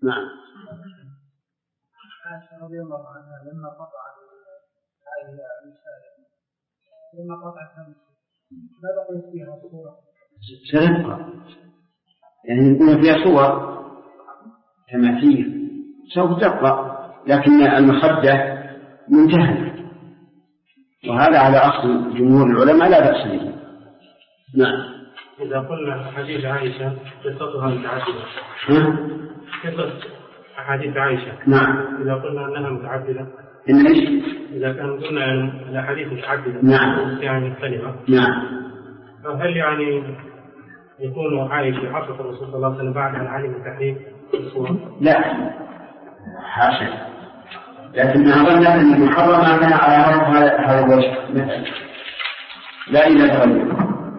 نعم. عائشة رضي الله عنها لما قطعت ما بقيت فيها صورة سنبقى يعني يكون فيها صور تماثيل سوف تبقى، لكن المخدة منتهى، وهذا على أصل جمهور العلماء لا بأس به. نعم. إذا قلنا حديث عائشة قصتها متعددة. قصة أحاديث عائشة. نعم. إذا قلنا أنها متعددة. إن إيش؟ إذا كان قلنا الأحاديث متعددة. نعم. يعني مختلفة. نعم. فهل يعني يكون عائشة حقق الرسول صلى الله عليه وسلم بعد أن علم تحريم الصورة؟ لا حاشا، لكنها ظنت أن المحرم كان على هذا الوجه مثلا، لا إلى تغير.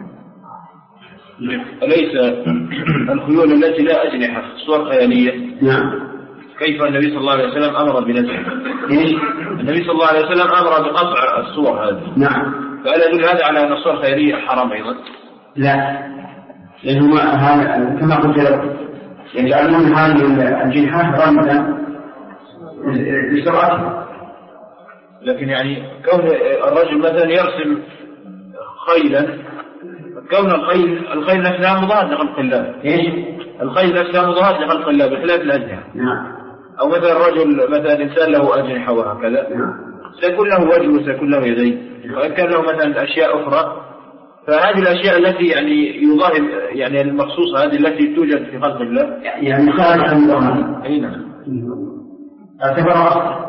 أليس الخيول التي لا أجنحة صور خيالية؟ نعم. كيف النبي صلى الله عليه وسلم أمر بنزعها؟ النبي صلى الله عليه وسلم أمر بقطع الصور هذه. نعم. فهل يدل هذا على أن الصور خيالية حرام أيضا؟ لا، لأنه هذا كما قلت لكم يجعلون هذه الجنحة رمزا لسرعتها. لكن يعني كون الرجل مثلا يرسم خيلا، كون الخيل نفسها مضاد لخلق الله. ايش؟ الخيل نفسها مضاد لخلق الله بخلاف الأجنحة. نعم. أو مثلا الرجل مثلا إنسان له أجنحة وهكذا. نعم. سيكون له وجه وسيكون له يدين، وإن كان له مثلا أشياء أخرى، فهذه الأشياء التي يعني يظاهر يعني المخصوصة هذه التي توجد في خلق الله يعني خارج عن الظاهر. أي نعم. اعتبر أصلا.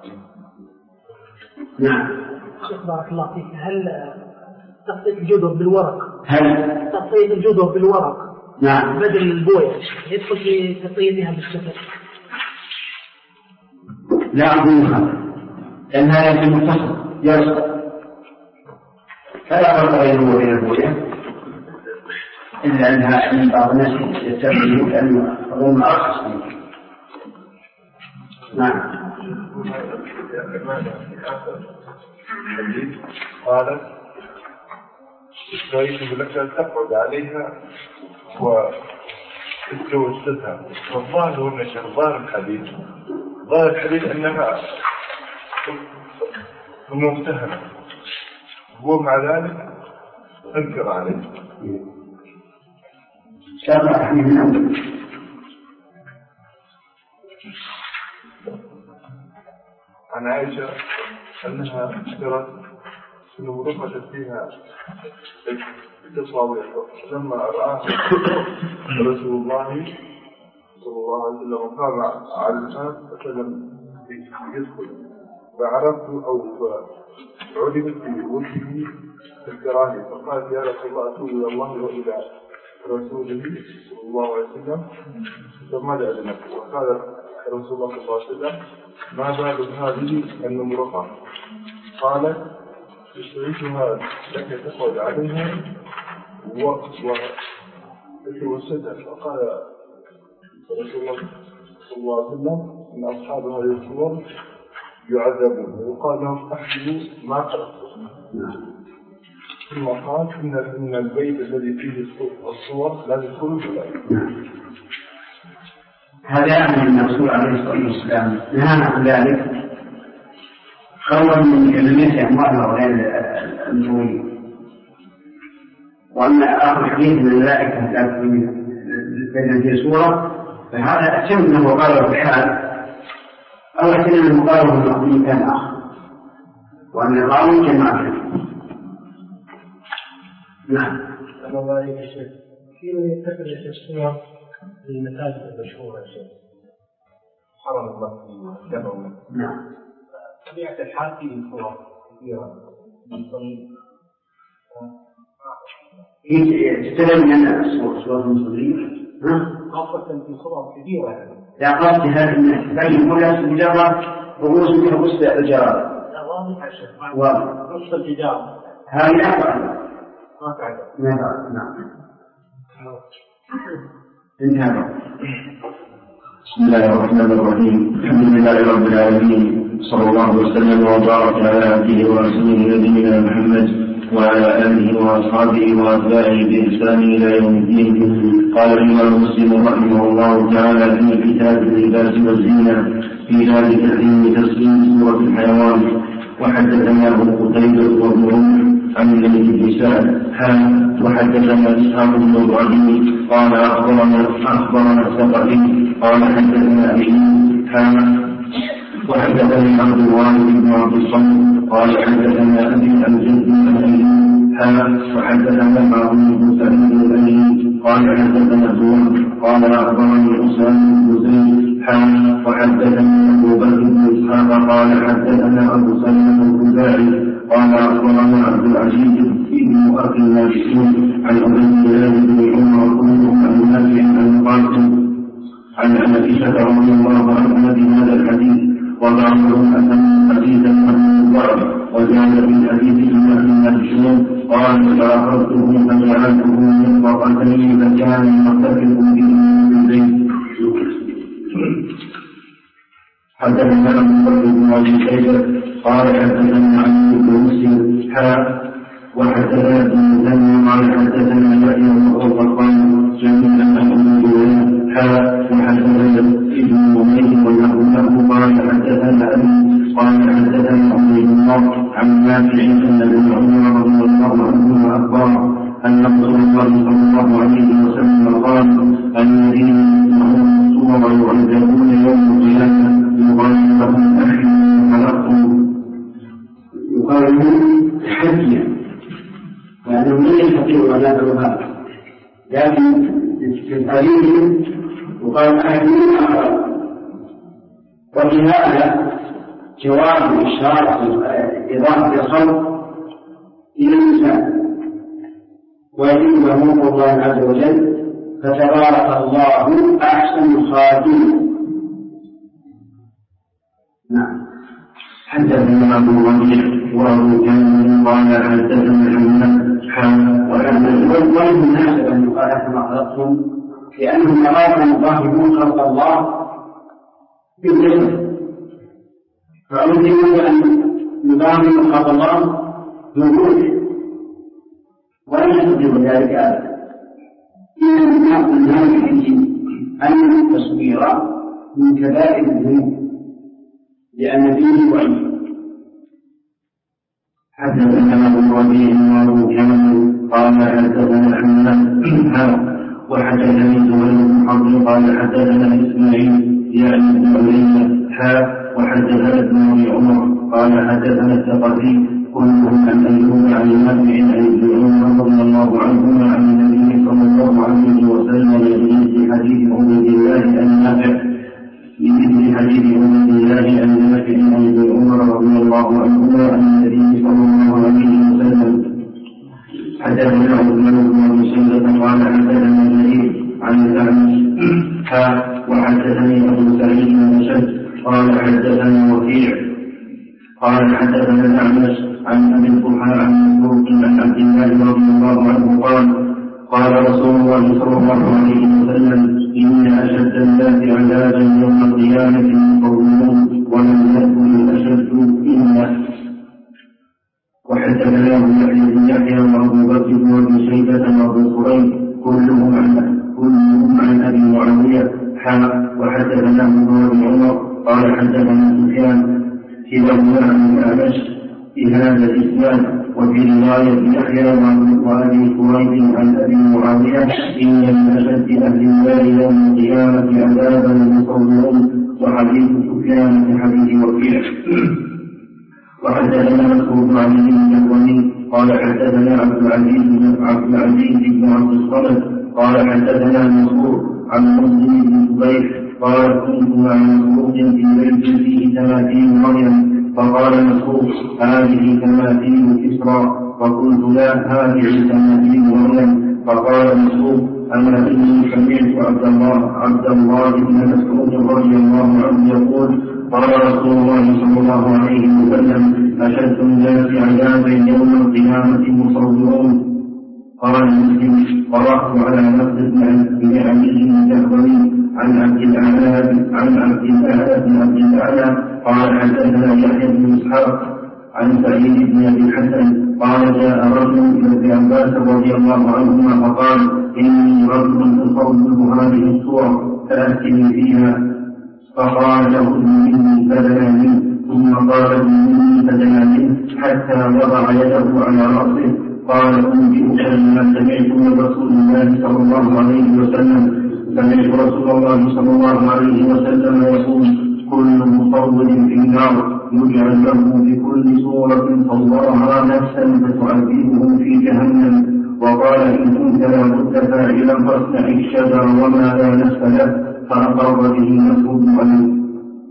نعم. شيخ بارك الله فيك، هل تغطية الجدر بالورق؟ هل تغطية الجدر بالورق؟ نعم. بدل البوية يدخل في تغطيتها بالسفر؟ لا أقول هذا، لأن هذا في المتصل يرسل، فلا فرق بينه وبين البوية، إلا أنها من بعض الناس يتبعه لأنه الظلم أرخص منه. نعم. قالت اشتريت لك تقعد عليها وتزوجتها. والظاهر والنشر ظاهر الحديث أنها ممتهنة، هو مع ذلك أنكر عليه. عن عائشة أنها اشترت المرفقة فيها تصاوير، لما رآها رسول الله صلى الله عليه وسلم قام على الناس فلم يدخل، فعرفت أو فعلمت في وجهه الكراهية، فقال يا رسول الله أتوب إلى الله وإلى رسوله صلى الله عليه وسلم، فماذا أذنك؟ وقال رسول الله صلى الله عليه وسلم ما بال هذه النمرقة؟ قالت اشتريتها لك تقعد عليها وتوسدها. فقال رسول الله صلى الله عليه وسلم إن أصحاب هذه الصور يعذبون، وقال لهم أحسبوا ما قرأتم. ثم قال إن البيت الذي فيه الصور لا يدخل البيت. هذا يعني أن الرسول عليه الصلاة والسلام نهانا عن ذلك خوفا من كلمة أموالها وغير المسؤولين. وأما آخر حديث من الملائكة لا تؤمن بين في صورة، فهذا أحسن أنه قال في حال، أو أحسن أنه قال في مكان آخر، وأن القانون كما كان. نعم. أنا رأيك الشيخ في من يتخذ الصور في المساجد المشهورة يا شيخ حرم الله في النبوي. نعم. طبيعة الحال فيه صور كثيرة من طريق تتكلم من صور المسلمين خاصة في صور كثيرة. لا قصد هذا بين كلها مجرد رؤوس كرؤوس الجراد. لا واضح يا شيخ. واضح. التجارة هذه أفعل. ما تعرف. نعم. انتهى. بسم الله الرحمن الرحيم. الحمد لله رب العالمين، صلى الله وسلم وبارك على عبده ورسوله نبينا محمد وعلى آله وأصحابه وأتباعه بإحسان إلى يوم الدين. قال الإمام مسلم رحمه الله تعالى في كتاب اللباس والزينة في باب تحريم تسليم سورة الحيوان. وحدثنا أبو قتيبة وابن عمر عن الليث بن سعد وحدثنا إسحاق بن إبراهيم قال أخبرنا الثقفي قال حدثنا أبي وحدثني عبد الوارث بن عبد الصمد قال حدثنا أبي عن جد وحدثنا معروف بن سعيد الأيلي قال حدثنا زهير قال أخبرني أسامة بن زيد وحدثني أبو بكر بن إسحاق قال حدثنا أبو سلمة الخزاعي قال أخبرنا عبد العزيز بن أخي الناشئين عن عبيد الله بن عمر كلهم عن نافع عن القاسم عن عائشة رضي الله عنها بهذا الحديث وبعضهم أتم حديثا عن الضعف وزاد في الحديث من الناشئين قال فأخذته فجعلته من طاقتين فكان يختلف به من البيت. حدثنا أبو بكر بن أبي شيبة قال حدثنا علي بن مسلم وحدثنا ابن مسلم قال حدثنا يحيى بن القطان جميعا عن ابن جرير وحدثنا ابن أمية وله قال حدثنا أبي قال حدثنا عبيد الله عن نافع أن ابن عمر رضي الله عنهما أخبره أن رسول الله صلى الله عليه وسلم قال الذين يسمعون الصور يعذبون يوم القيامة يقال لهم أحيوا خلقتم يقال لهم حجيا وأنهم لا يستطيعون أن يفعلوا هذا، لكن في الحديث يقال أحيوا خلقتم. وفي هذا جواب إشارة إضافة الخلق إلى الإنسان ويجب له الله عز وجل فتبارك الله أحسن الخالقين. نعم. حدثنا أبو ربيع وأبو كامل قال حدثنا حماد ولا مناسب أن يقال كما خلقتم لأنهم أرادوا يظاهرون خلق الله بالجسد، فأريدون أن يظاهروا خلق الله بالروح ولا يستطيع ذلك أبدا. إذا من هذا الحديث أن التصوير من كبائر الذنوب لأن فيه وعيد. حدثنا أبو ربيع وأبو كامل قال حدثنا حماد وحدثني زهير بن حرب قال حدثنا إسماعيل يعني بن علي وحدثنا ابن أبي عمر قال حدثنا الثقفي كلهم عن أيوب عن نافع عن ابن عمر رضي الله عنهما عن النبي صلى الله عليه وسلم في حديث عبيد الله عن نافع بمثل حديث عبيد الله عن نافع عن ابن عمر رضي الله عنهما عن النبي صلى الله عليه وسلم. حدثنا عثمان بن أبي شيبة قال حدثنا جرير عن الأعمش وحدثني أبو سعيد بن أشد قال حدثنا وكيع قال حدثنا الأعمش عن أبي الضحى عن مسروق عن عبد الله رضي الله عنه قال رسول الله صلى الله عليه وسلم إن أشد الناس عذابا يوم القيامة المقومون ولم يكن الأشد إلا. وحدثنا يحيى بن يحيى وأبو بكر بن أبي شيبة وأبو كريب كلهم عن أبي معاوية وحدثنا ابن عمر قال حدثنا سفيان كلاهما عن الأعمش بهذا الإسناد. وفي رواية يحيى وأبي كريب عن أبي معاوية إن من أشد أهل النار يوم القيامة عذابا المصورون. وحديث سفيان في حديث وكيع. وحدثنا مسعود بن علي بن الوليد قال حدثنا عبد العزيز بن عبد الصمد قال حدثنا مسعود عن مسلم بن زبير قال كنت مع مسعود في بيت فيه تماثيل مريم فقال مسعود هذه تماثيل كسرى فقلت لا هذه تماثيل مريم فقال مسعود أما إني سمعت عبد الله بن مسعود رضي الله عنه يقول قال رسول الله صلى الله عليه وسلم أشد الناس عذابا يوم القيامة المصورون. قال مسلم قرأت على نفس بن علي الجهضمي عن عبد الأعلى بن عبد الأعلى قال حدثنا يحيى بن إسحاق عن سعيد بن أبي الحسن قال جاء رجل إلى ابن عباس رضي الله عنهما فقال إني رجل أصوم هذه السورة فأتني فيها. فقال له إني بدلا منه، ثم قال إني بدلا منه حتى وضع يده على رأسه. قال أنبئك بما سمعت من رسول الله صلى الله عليه وسلم. سمعت رسول الله صلى الله عليه وسلم يقول كل مصور في النار يجعل له بكل صورة صورها نفسا فتعذبه في جهنم. وقال إن كنت لا بد فاعلا فاصنع الشجر وما لا نفس له، فأقر به مسعود عليه.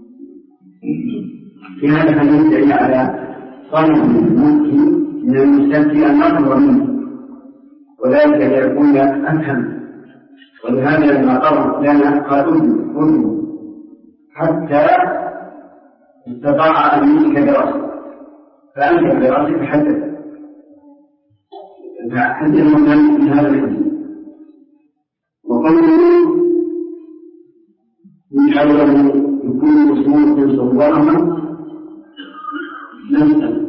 في هذا الحديث دليل على صنع الممكن من المستفتي أن يطلب منه، وذلك ليكون أفهم. ولهذا لما قرر لنا قال أذن حتى استطاع أن يمسك برأسه، فأمسك برأسه فحدث من هذا الحديث. وقوله يجعل له بكل صورة صورها نفسا،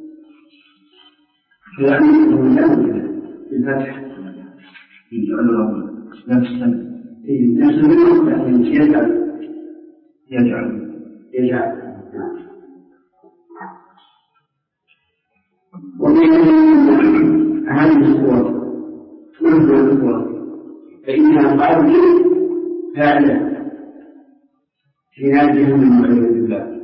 يعني من الفتح يجعل له نفسا، نفسا منه يعني يجعل. ومن هذه الصور مثل الصور فإنها قبل فعلا في نادهم من معية الله.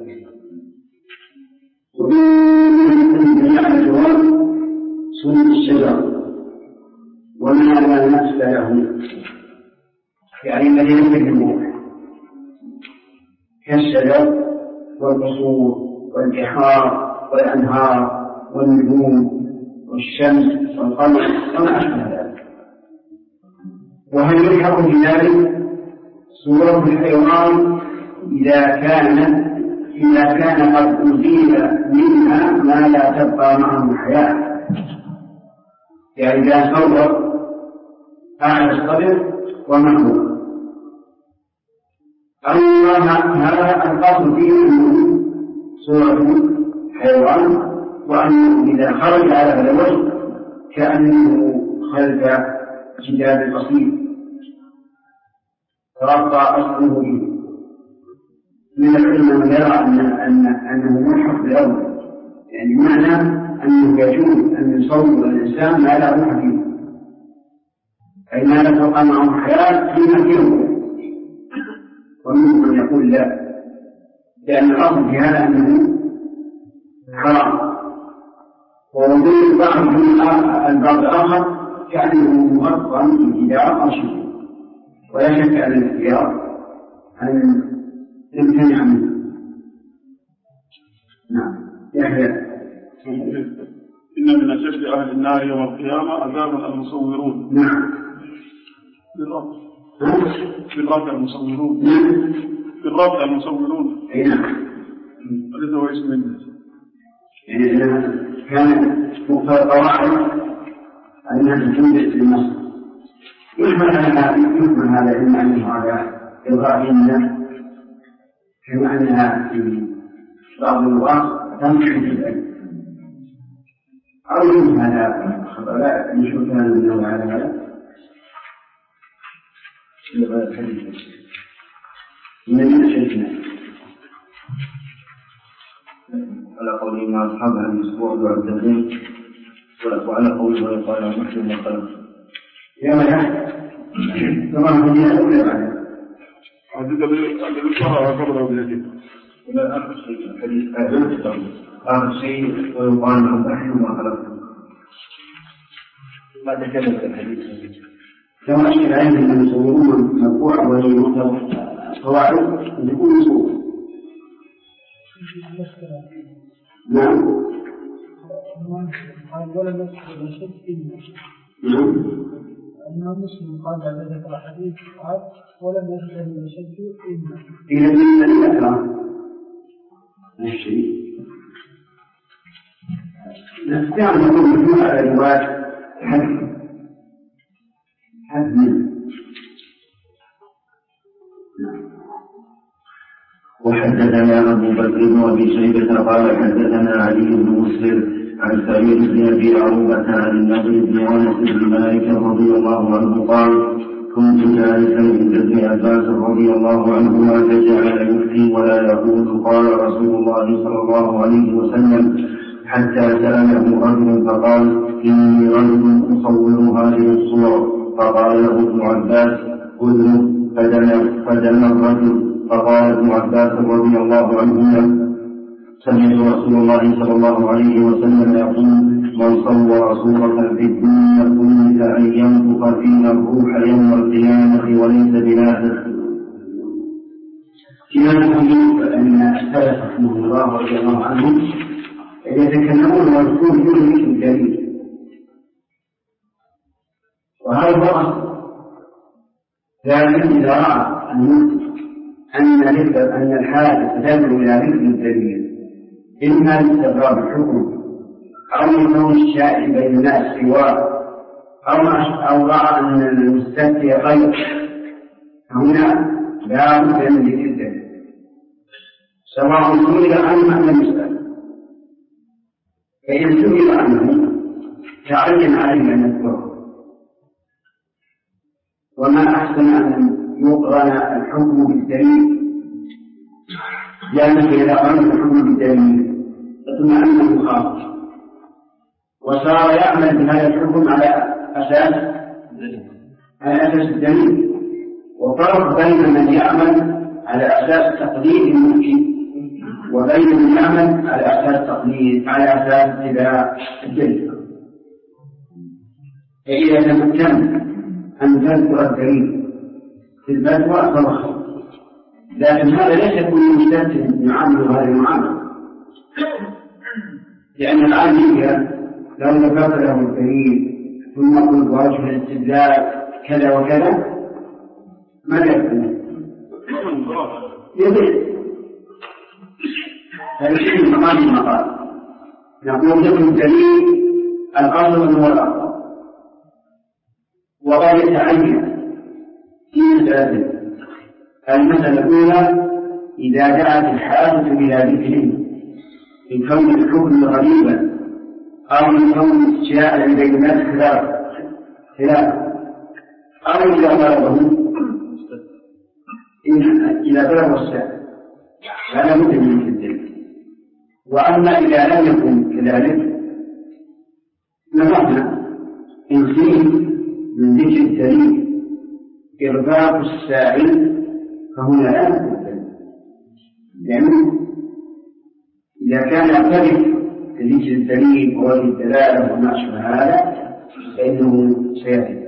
ومن جميع الجواب سنة الشجر وما لا نفس له، يعني الذي يمكن الروح كالشجر والقصور والبحار والأنهار والنجوم والشمس والقمر وما أشبه ذلك. وهل يلحق بذلك صورة الحيوان إذا كان قد أزيل منها ما لا تبقى معه الحياة؟ يعني إذا صور أعلى الصدر ومحبوب هذا القصد فيه أنه صورة حيوان، وأنه إذا خرج على هذا الوجه كأنه خلف جدار قصير ترقى أصله به. من العلم من يرى أنه ملحق بالأول، يعني معنى أنه يجوز أن يصور الإنسان ما لا روح فيه، أي ما لا تبقى معه حياة في مكانه. ومنهم من يقول لا، لأن الأصل في هذا أنه حرام، ووجود بعض البعض الآخر كأنه مؤثرا في جدار أو شيء، ولا شك أن الاختيار أن يمتنع منه. نعم. يحيى إن من أشد أهل النار يوم القيامة عذابا المصورون. نعم. بالرابع المصورون. بالرابع المصورون. أي نعم. هذا هو اسم الناس. يعني كان مقتضى القواعد أنها تنبت للنصر. يحمل هذا إما أنه على إلغاء الناس، كما أنها في بعض اللغات تنصح في العلم، أو من هذا خبراء يشوف كان منه على هذا من شيخنا على قوله مع أصحاب عن الأسبوع والعبدالين، وعلى قوله ويقال عن محسن وقلم يا ملك طبعا هذه الأولى بعد عدد بالشرع قبل وبالجد. ولا آخر شيء الحديث آخر شيء ويقال عن أحد ما خلقه ما تكلم الحديث. كما أشكل عليه أن يصورون مرفوع ويصور قواعد يكون صور. نعم. قال ولا نفس الشد نعم. الإمام مسلم قال بعد ذكر الحديث قال ولم يشبه الشد إلى من الأكرام الشيء نستطيع أن نقول مجموعة على رواية حزم. وحدثنا أبو بكر بن أبي شيبة قال حدثنا علي بن مسلم عن سعيد بن أبي عروبة عن النضر بن أنس بن مالك رضي الله عنه قال: كنت جالسا عند ابن عباس رضي الله عنهما فجعل يفتي ولا يقول قال رسول الله صلى الله عليه وسلم، حتى سأله رجل فقال: إني رجل أصور هذه الصور. فقال له ابن عباس: خذه. فدنا الرجل. فقال ابن عباس رضي الله عنهما: سمعت رسول الله صلى الله عليه وسلم يقول: من صور صورة في الدنيا كلت أن ينفخ فيها الروح يوم القيامة وليس بنافخ. فيما نقول أن السلف رحمه الله رضي الله عنهم يتكلمون ويكون كل شيء دليل، وهذا هو الأصل. لكن إذا رأى أن الحادث تدل إلى ذكر الدليل إما لاستغراب الحكم أو لكون الشائع بين الناس سواء أو رأى أن المستفتي غير، هنا لا بد من ذكر الدليل سواء سئل عنه أم لم يسأل. فإن سئل عنه تعين عليه أن يذكره، وما أحسن أن يقرن الحكم بالدليل، لأنه إذا قرن الحكم بالدليل اطمأنه خاص وصار يعمل بهذا الحكم على أساس الدليل. وفرق بين من يعمل على أساس تقليد الممكن وبين من يعمل على أساس تقليد على أساس اتباع الدليل. فإذا تمكن أن تذكر الدليل في الفتوى فهو خير، لكن هذا ليس كل مستفتي يعامل هذه المعاملة، لأن الآن لو ذكرت له الدليل ثم قلت وجه الاستدلال كذا وكذا ماذا يكون؟ يضيع. فالشيء من مقام المقال نقول ذكر الدليل الأصل هو الأصل، وقد يتعين في مسألة. المسألة الأولى إذا دعت الحاجة إلى ذكر من كون الحكم غريبا أو من كون الشياء بين الناس خلاف أو إذا ضربه إذا ضرب الساعة فلا بد من الدليل. وأما إذا لم يكن كذلك نظرنا إن فيه من ذكر الدليل إرباط السائل فهنا لا يمكن الدليل، لأنه إذا كان يعترف بذكر الدليل ووجه الدلالة وما أشبه هذا فإنه سيأتي.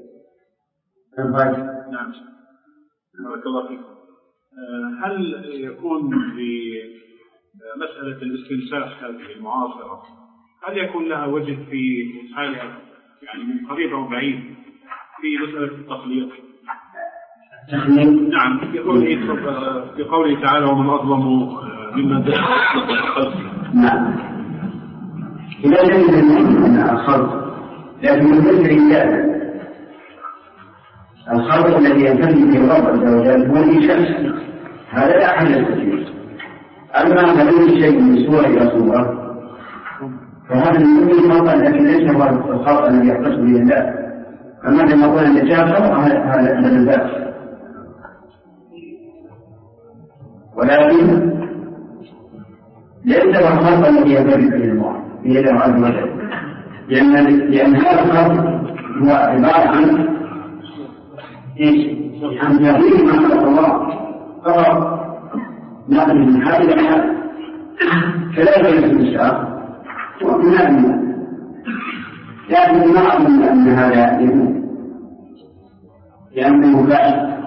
نعم. بارك الله فيكم. هل يكون في مسألة الاستنساخ هذه المعاصرة هل يكون لها وجه في حالها يعني من قريب أو بعيد في مسألة التخليق؟ نعم، في قوله تعالى: ومن أظلم ممن دخل الخلق. نعم، إذا لم يكن الخلق لكن ينفذ الخلق الذي ينفذ في الله عز وجل هو الإنسان، هذا لا أحد يستطيع. أما من شيء من صورة إلى صورة فهذا من خلق لكن ليس هو الخلق الذي يختص به الله. أما لما قلنا النجاة هذا من الباس، ولكن ليس هو الخلق الذي ينفذ به الله بيده عز وجل، لأن هذا الخلق هو عبارة عن عن تغيير ما خلق الله فقط، نقل من حال إلى حال، فلا يجوز الاستنساخ وابناء منه، لكن ما أظن أن هذا يكون لأنه باعث.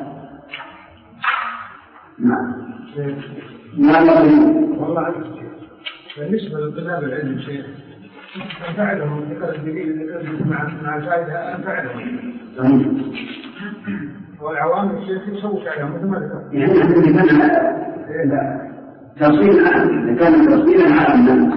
نعم. ما نظن والله بالنسبة للطلاب العلم شيء أنفعلهم ذكر الدليل مع الفائدة أنفعلهم، والعوام الشيخ يصوت عليهم مثل ما ذكر. يعني تصوير عام، إذا كان تصويرا عاما.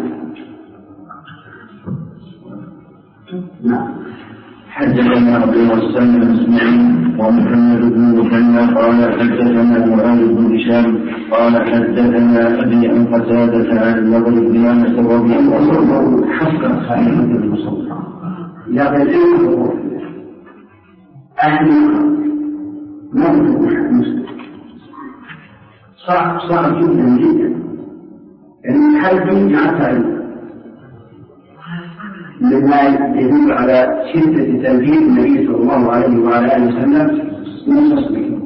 نعم. حدثنا أبو مسلم اسماعيل ومحمد بن مثنى قال حدثنا معاذ بن هشام قال حدثنا أبي عن قتادة عن النضر بن أنس رضي الله عنه حسن خالد بن مسعود إذا العلم أهل ما هو مسلم صعب جدا جدا يعني حد يعترف مما يدل على شدة تنفيذ النبي صلى الله عليه وعلى آله وسلم من تصديقه.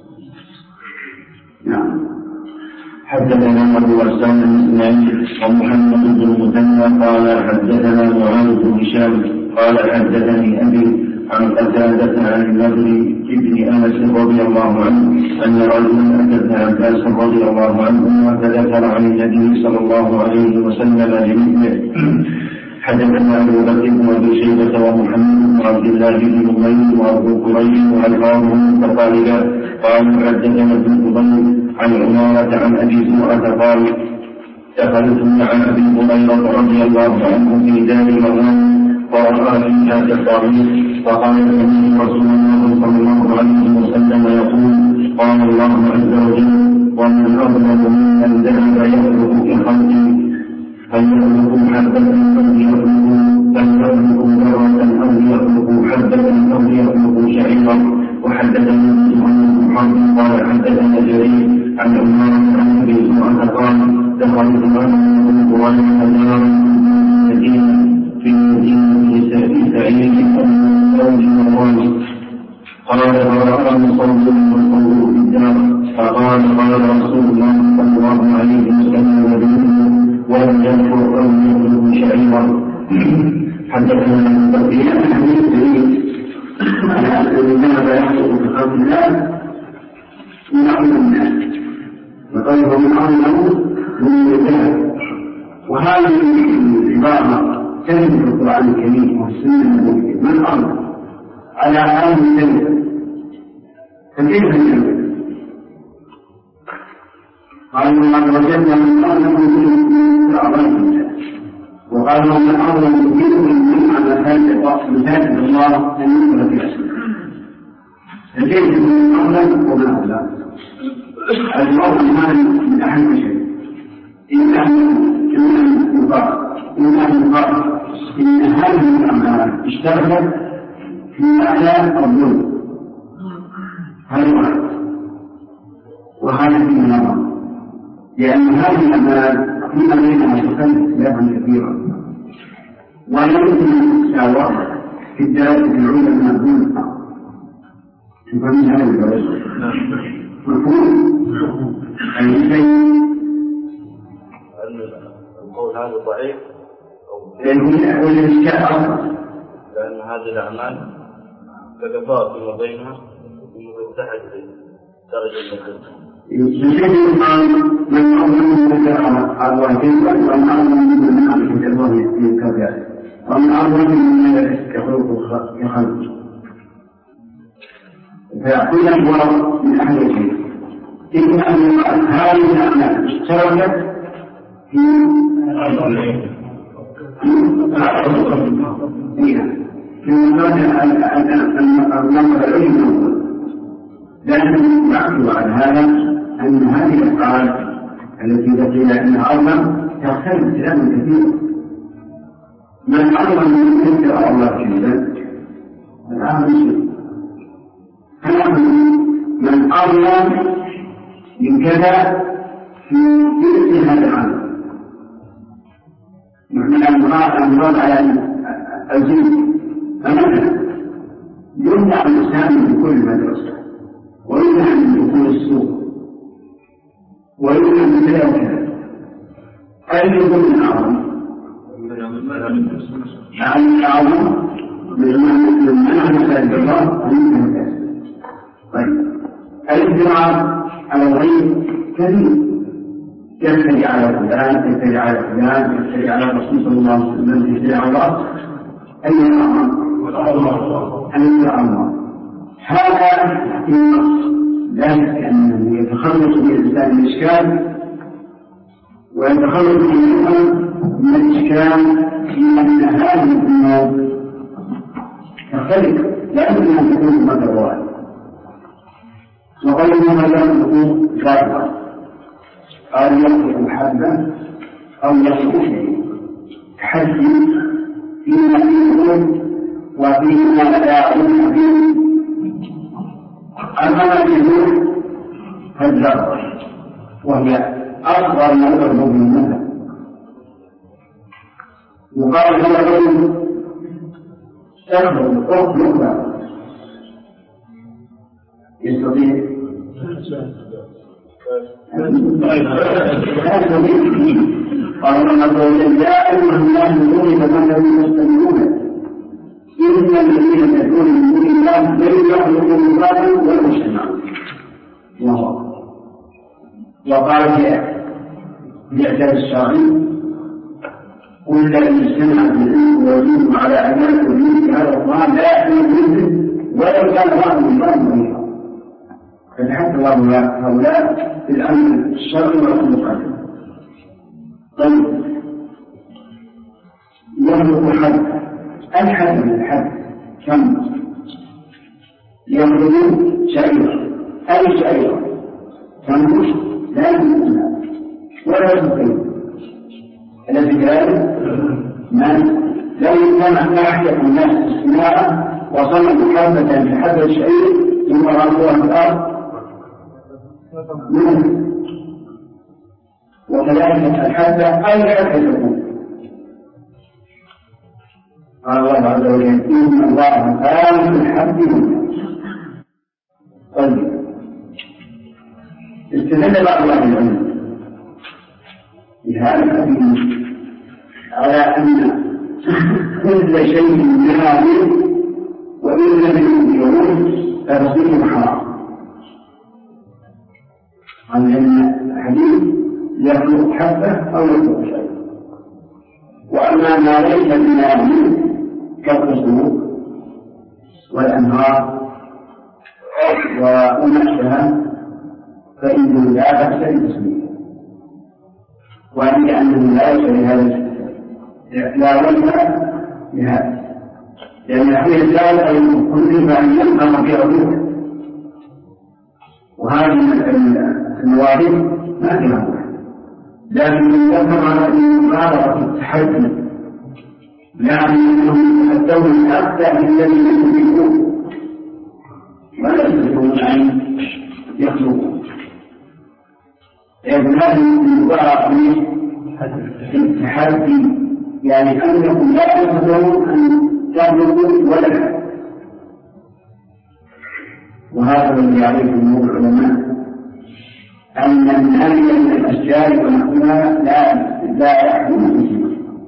نعم. حدثنا أبو غسان بن إسماعيل ومحمد بن المثنى قال حدثنا معاذ بن هشام قال حدثني أبي عن قتادة عن النضر بن أنس رضي الله عنه أن رجلا أتى ابن عباس رضي الله عنهما فذكر عن النبي صلى الله عليه وسلم بمثله. حدثنا أبو بكر بن أبي شيبة ومحمد بن عبد الله بن نمير وأبو قريب وألفاظهم متقاربات قال حدثنا ابن فضيل عن عمارة عن أبي زرعة قال دخلت مع أبي هريرة رضي الله عنه في دار مروان فرأى فيها كالطاغوت فقال النبي رسول الله صلى الله عليه وسلم يقول قال الله عز وجل ومن أظلم ممن ذهب يخلق كخلقي فليخلق حبة أو يخلق ذرة أو يخلق حبة أو يخلق شعيرا. وحدثني سبحانه محمد قال حدثنا جرير عن عمارة عن أبي زرعة قال دخلت معه أبو هريرة نارا في المدينة سعيد أو مروان قال فرأى صوت والصوت في الدار فقال قال رسول الله صلى الله عليه وسلم ولم يذكر أو يخلق شعيرا. حدثنا في الحديث الدليل على أن الذهب يحصل في خلق الله من أمر الناس وطيب من أمره من الذهب. وهذه العبارة تجد في القرآن الكريم والسنة النبوية من أمر على هذه الجنة فكيف الجنة؟ قال الله وجدنا من أمره من أعظم وقال من أعظم من على مساجد الله أن يدخل في أسره فكيف من أعظم ومن أعظم المرء من أهم شيء إن هذه الأعمال اشتغلت في أعلى الظلم هذا واحد وهذا في النظر لأن هذه الأعمال فيما بينها تختلف اختلافا كثيرا ولا يمكن المساواة في الدراسة العليا من الظلم فمن هذا الجواز مفهوم أي شيء القول هذا ضعيف لأن هذه الأعمال تتفاوت فيما بينها وتتحد درجة الدرجة. يشهد من أظلم من الله كذبا ومن أظلم من أمره الله كذلك ومن أظلم من يخلق كخلق فيقول هو من أهل الشيء إن هذه الأعمال اشتركت في النظر العلمي لكن يعقل على هذا أن هذه الأفعال التي قيل أنها أظلم تختلف اختلافا كثيرا. من أظلم من يذكر الله كذبا الآن مسلم من أظلم من كذا في مثل هذا العمل من المراد على الجنس فمثلا يمنع الإسلام من كل مدرسة ويمنع من دخول السوق ويمنع من كذا وكذا أين يكون من أعظم؟ يعني أعظم من منع مساجد الله ومن الناس. طيب الاجتماع على الغيب كثير يبتدي على فلان يبتدي على فلان يبتدي على الرسول صلى الله عليه وسلم يبتدي على الله أي الأمر هذا النص لا شك أنه يتخلص بالإنسان من الإشكال ويتخلص من الإشكال في أن هذه الأمور تختلف لا يمكن أن تكون مثل واحد وغيرها لا تكون ظاهرة قال يطلق حبا أو يطلق شيء كحج فيما فيه وفيما لا علم فيه. أما ما فيه فالذرة وهي أصغر ما يطلب منها يقال له الرجل تخرج أخرى يستطيع قال الله يا أيها الناس ضرب مثل مستمعون إن الذين يدعون من دون الله لن يخلقوا ذبابا ولا يجتمعون. وقال في الإعجاز الشرعي قل الذي اجتمع بالعلم والجن على أن يكون مثل هذا القرآن لا يحمل مثله ولو كان بعض الإنسان مريضا. فتحدث الله هؤلاء في الأمر الشرعي والمقدس. طيب يملك حد الحد من الحد كم يملك شعيرا أي شعيرا تنبش لا يمكنها ولا يمكن الذي ذلك من لو يمكن أحد الناس استماعا وصلوا حبة في حبة الشعير ثم رأوها في الأرض منه. وكذلك الحبة أي حبة تكون. قال الله عز وجل إن الله كان الحب منه. طيب استدل بعض أهل العلم بهذا الحديث على أن كل شيء نهائي وإن لم يكن يوم فتصير حرام. عن أن الحديث يخلق حبة أو يخلق شيء. وأما ما ليس بنهائي كالقصور والأنهار ونحشها فإنه لا بأس بتسميته وأن أنه لا يشعر هذا لا وجه لهذا لأن الحديث لا يمكن أن ينقم في عروضه وهذه المواهب ما فيها لكن يذكر على مبالغة التحدي يعني أنهم يتحدون الأخطاء الذين يملكون ولا يستطيعون أن يخلقوا. لأن هذه المبالغة في التحدي يعني أنهم لا يستطيعون أن يخلقوا ولدا. وهذا الذي يعرف جمهور العلماء أن النهي من الأشجار ونحوها لا يحكم فيه.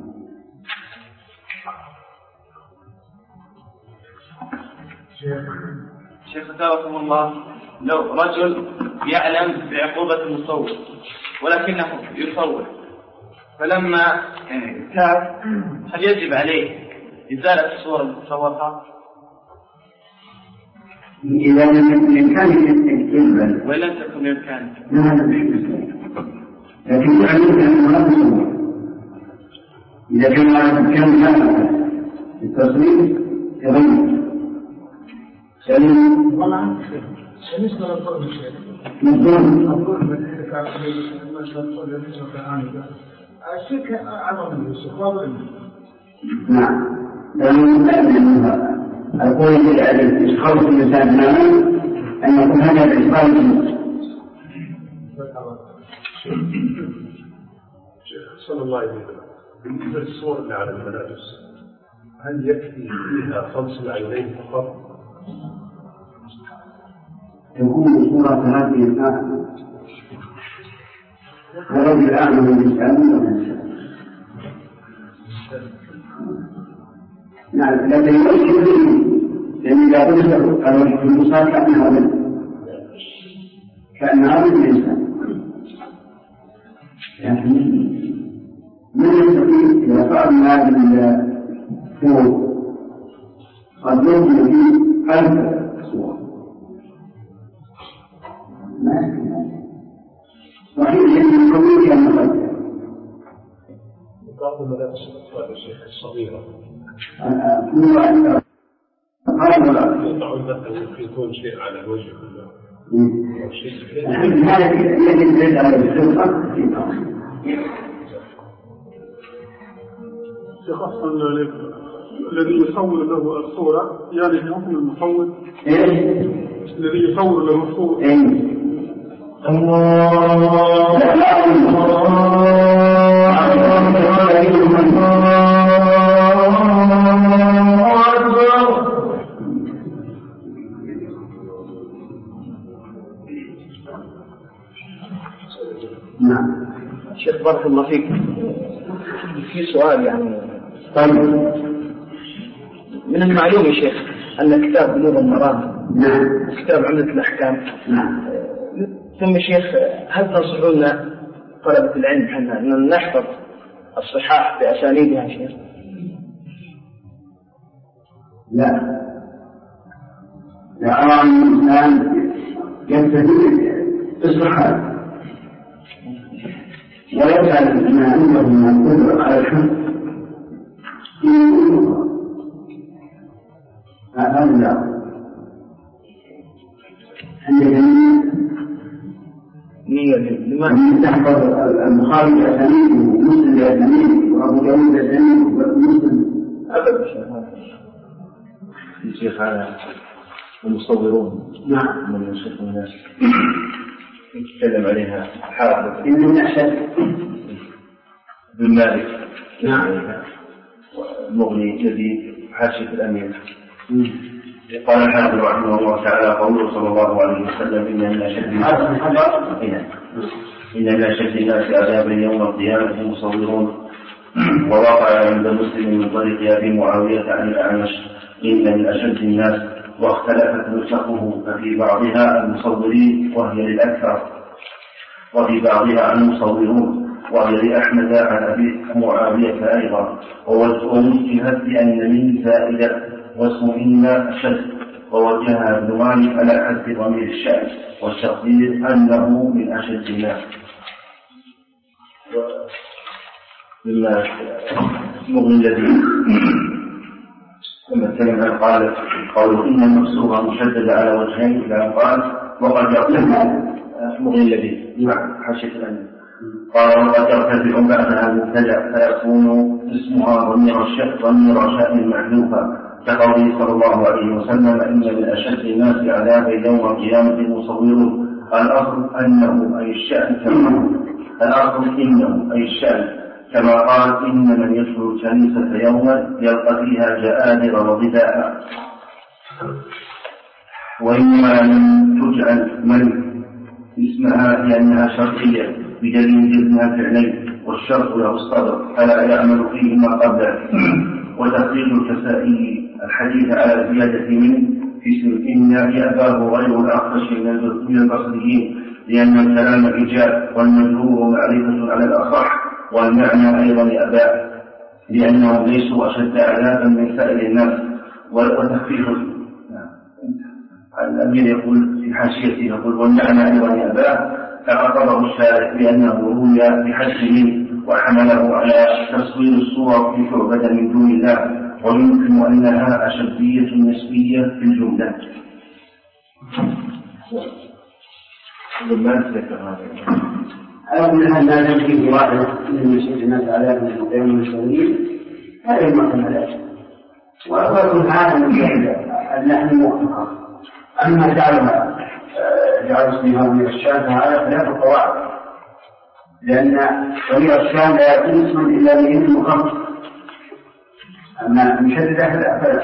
شيخ أثابكم الله، لو رجل يعلم بعقوبة المصور ولكنه يصور فلما تاب هل يجب عليه إزالة الصور المصورة؟ إذا لم يمكن يكتب وإن لم تكن بإمكانه لكن يعلم أنه لا تصور. إذا كان هذا التصوير يغير سليم والله بالنسبة للطلب الشيخ الشرك أعظم من الشيخ واضح. نعم لأنه أقول لإشخاص الإنسان تماما أن يكون هذا الإشخاص صلى الله عليه وسلم. بالنسبة للصور اللي على الملابس هل يكفي فيها خمس العينين فقط؟ تكون صورة هذه الآن ورجل الآن من الإسلام نعم لكن يمكن لأن إذا قلت الوجه المصاب كأنها من الإنسان لكن من يستطيع إذا فعلنا هذه الصور قد يمكن فيه 1000 صور وحين يجب الكوميديا المخدرة بعض الملابس الأطفال الشيخ الصغيرة يقطعون مثلا يكون شيء على الوجه هذا يجب على السلطة شخص الذي يصور له الصورة يعني في حكم المصور الذي يصور له الصورة نعم. شيخ بارك الله فيك، في سؤال يعني طيب. من المعلوم يا شيخ أن كتاب بلوغ المرام كتاب عمدة الأحكام. ثم شيخ هل تنصحون طلبة العلم حنا أن نحفظ الصحاح بأسانيدها شيخ؟ لا أرى أن الإنسان يبتدئ بالصحاح ويجعل ما عنده من القدرة على الحفظ هذا لا لماذا تحفظ البخاري بأسانيده ومسلم بأسانيده وأبو داود بأسانيده ومسلم أبدا الشيخ على المصورون من يشوف الناس يتكلم عليها حافظ إنه من أشد بن مالك المغني جديد حاشية الأمير قال الحافظ رحمه الله تعالى قوله صلى الله عليه وسلم إن من أشد الناس عذابا يوم القيامة المصورون. ووقع عند مسلم من طريق أبي معاوية عن الأعمش إن من أشد الناس واختلفت نسخه ففي بعضها المصورين وهي للأكثر وفي بعضها المصورون وهي لأحمد عن أبي معاوية أيضا ووجهت بأن من زائدة واسم إن أشد ووجهها ابن مالك على حد ضمير الشأن والتقدير أنه من أشد الناس. مما المغني الذي لما اتكلم عن قالوا إن المكسورة مشددة على وجهين إلى قال وقد يرتفع المغني الذي حاشية الأمير قال وقد يرتفع بعدها المبتدأ فيكون اسمها ضمير شأن محذوفا كقوله صلى الله عليه وسلم إن من أشد الناس عذابا يوم القيامة المصورون. الأصل إنه أي الشأن كما قال إن من يدخل الكنيسة يوما يلقى فيها جآدر وضداء. وإنما لم تجعل من اسمها لأنها شرطية بدليل جزمها فعلين والشرط له الصدر فلا يعمل فيه ما قبله. وتخريج الكسائي الحديث على زيادة من في اسم إن يأباه غير الأخفش من البصريين لأن الكلام إيجاب والمجرور معرفة على الأصح والمعنى أيضا يأباه لأنهم ليسوا أشد عذابا من سائر الناس. وتخفيف الأمير يقول في حاشيته يقول والمعنى أيضا يأباه فعقبه الشارع لأنه روي بحجه وحمله على تصوير الصور في تعبد من دون الله ويمكن أنها أشدية نسبية في الجملة. أو منها ما لم فيه واحد من يشهد الناس على من المسؤولين هذا المحتملات وأقول هذا من اللحن موقفها. أما جعل اسمها من الشام فهذا خلاف القواعد لأن ضمير الشام لا يكون اسما إلا من المخفف أما مشددة فلا.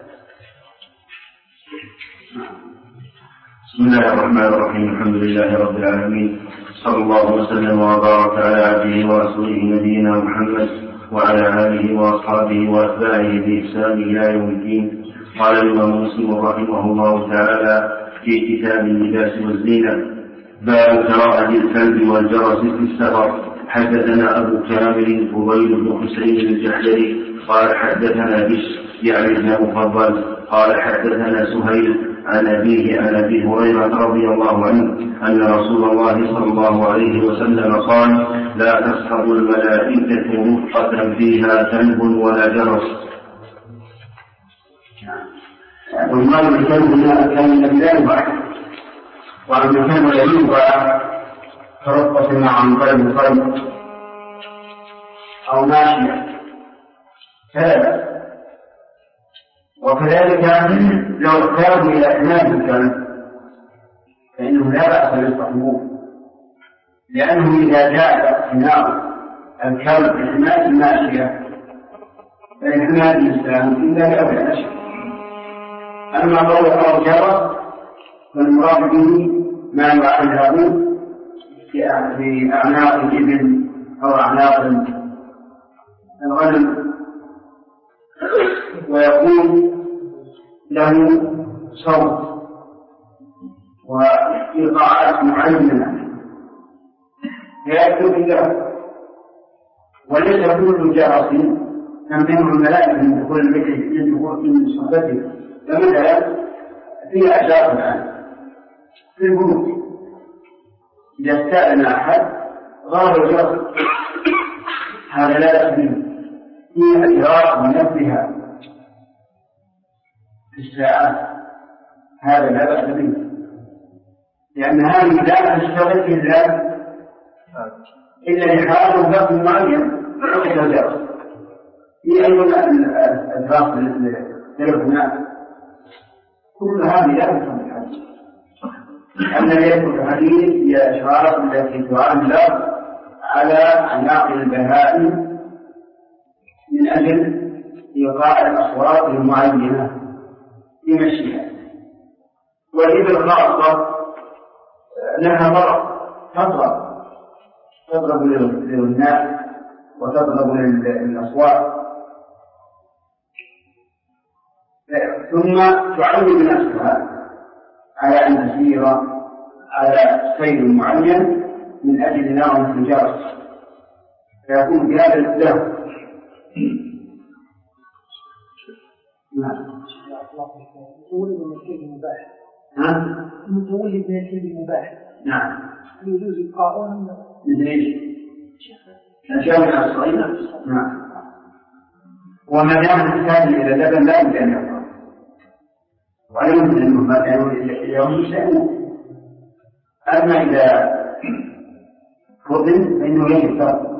بسم الله الرحمن الرحيم الحمد لله رب العالمين صلى الله وسلم وبارك على عبده ورسوله نبينا محمد وعلى آله وأصحابه وأتباعه بإحسان إلى يوم الدين. قال الإمام مسلم رحمه الله تعالى في كتاب اللباس والزينة باب كراهة الكلب والجرس في السفر. حدثنا أبو كامل فضيل بن حسين الجحدري قال حدثنا بشر يعني ابن مفضل قال حدثنا سهيل عن أبيه عن أبي هريرة رضي الله عنه أن رسول الله صلى الله عليه وسلم قال لا تصحب الملائكة رفقة فيها كلب ولا جرس. والمال الكلب كان من البلاد وأما كان يوضع فرقة مع مقلب القلب أو ماشية فلا بأس. وكذلك لو اختاروا إلى إمام الكلب فإنه لا بأس أن يصطحبوه، لأنه إذا جاء اقتناء الكلب بحماية الماشية فإن حماية الإسلام إلا لا بأس. أما قول أو جرى فالمراد به ما يعلق في أعناق الإبل أو أعناق الغنم، ويكون له صوت وإيقاعات معينة فيكتب له. وليس كل جرس تمنع الملائكة من دخول من صحبته. فمثلا في أشياء الآن في البنوك إذا استأذن أحد غاب الجرس هذا لا يخدم في أجراء من نفسها في الساعات، هذا لا بأس به، لأن هذه لا تشتغل إلا لحاله وقت معين عقد الجرس. في أيضا الأدراك للتلفونات كل هذه لا تفهم الحديث. الذي يذكر الحديث هي الأشعار التي تعلق على أعناق البهائم من أجل إيقاع الأصوات المعينة في مشيها. والإبل خاصة لها ضرب تضرب للناس وتضرب للأصوات، ثم تعود نفسها على أن تسير على سير معين من أجل نغمة الجرس، فيكون بهذا الدهر. متولد من الشيء المباح. متولد من الشيء المباح. نعم. يجوز إبقاؤه مثل إيش؟ الأشياء من الصغيرة. نعم. وما دام تحتاج إلى اللبن لا يمكن أن يبقى، ولا يمكن أنه يوم شيء. أما إذا فضل فإنه يشرب.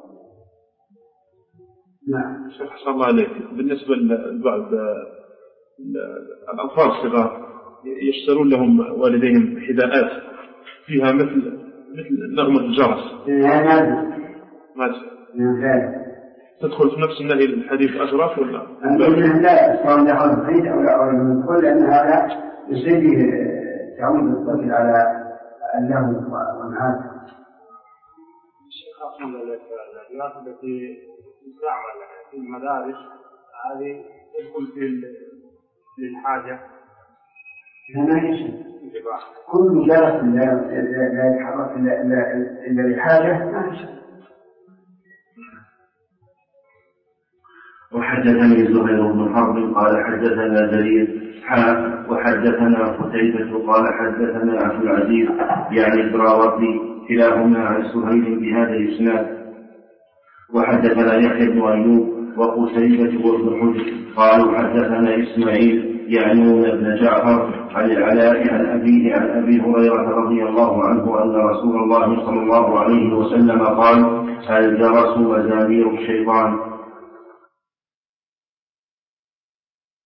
نعم. شيخ حسن الله عليك، بالنسبة لبعض الأطفال الصغار يشترون لهم والديهم حذاءات فيها مثل نغمة الجرس. ما تدخل في نفس النهي الحديث أشرف ولا؟ لا، سواء دخل البيت أو لا يدخل، لأن هذا يصير تعود الطفل على اللهو والمعاصي. الشيخ حسن الله عليك، الأدوات التي تستعمل في المدارس هذه تدخل في الحاجة. كل جرس لا يتحرك إلا لحاجة. وحدثني زهير بن حرب قال حدثنا جرير وحدثنا قتيبة قال حدثنا عبد العزيز يعني الدراوردي كلاهما عن سهيل بهذا الإسناد. وحدثنا يحيى بن أيوب وقتيبة وابن حجر قالوا حدثنا إسماعيل يعنون ابن جعفر عن العلاء عن أبيه عن أبي هريرة رضي الله عنه أن رسول الله صلى الله عليه وسلم قال: الجرس مزامير الشيطان